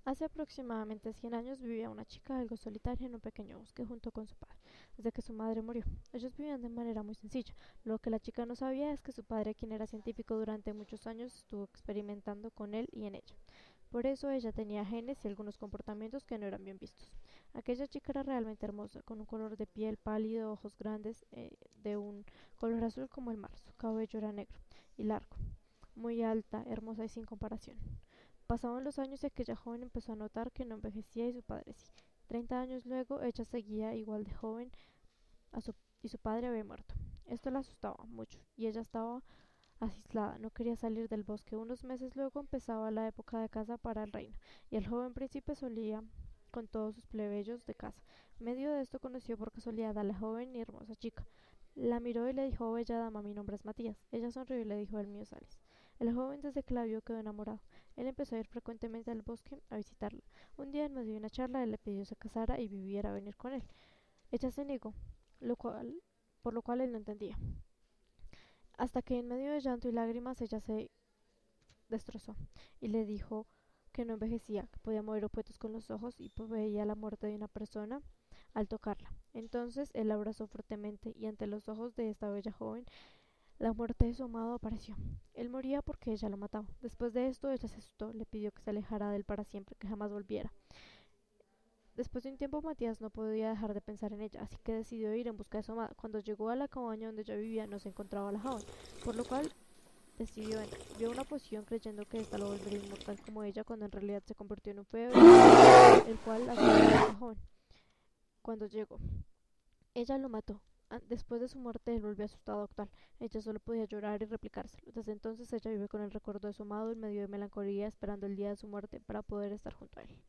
Hace aproximadamente 100 años vivía una chica algo solitaria en un pequeño bosque junto con su padre, desde que su madre murió. Ellos vivían de manera muy sencilla. Lo que la chica no sabía es que su padre, quien era científico durante muchos años, estuvo experimentando con él y en ella. Por eso ella tenía genes y algunos comportamientos que no eran bien vistos. Aquella chica era realmente hermosa, con un color de piel pálido, ojos grandes, de un color azul como el mar. Su cabello era negro y largo, muy alta, hermosa y sin comparación. Pasaban los años y aquella joven empezó a notar que no envejecía y su padre sí. 30 años luego, ella seguía igual de joven a su, y su padre había muerto. Esto la asustaba mucho y ella estaba aislada, no quería salir del bosque. Unos meses luego empezaba la época de caza para el reino y el joven príncipe solía con todos sus plebeyos de casa. En medio de esto conoció por casualidad a la joven y hermosa chica. La miró y le dijo: "Oh, bella dama, mi nombre es Matías". Ella sonrió y le dijo: "El mío es Alice". El joven desde que la vio quedó enamorado. Él empezó a ir frecuentemente al bosque a visitarla. Un día en medio de una charla él le pidió que se casara y viviera a venir con él. Ella se negó, lo cual, por lo cual él no entendía. Hasta que en medio de llanto y lágrimas ella se destrozó y le dijo que no envejecía, que podía mover objetos con los ojos y veía la muerte de una persona al tocarla. Entonces él la abrazó fuertemente y ante los ojos de esta bella joven la muerte de su amado apareció. Él moría porque ella lo mataba. Después de esto ella se asustó, le pidió que se alejara de él para siempre, que jamás volviera. Después de un tiempo Matías no podía dejar de pensar en ella, así que decidió ir en busca de su amada. Cuando llegó a la cabaña donde ella vivía no se encontraba la joven, por lo cual decidió entrar. Vio una poción creyendo que ésta lo volvería inmortal como ella, cuando en realidad se convirtió en un feo, el cual asesinó a esa joven. Cuando llegó, ella lo mató. Después de su muerte, él volvió a su estado actual. Ella solo podía llorar y replicárselo. Desde entonces ella vive con el recuerdo de su amado en medio de melancolía, esperando el día de su muerte para poder estar junto a él.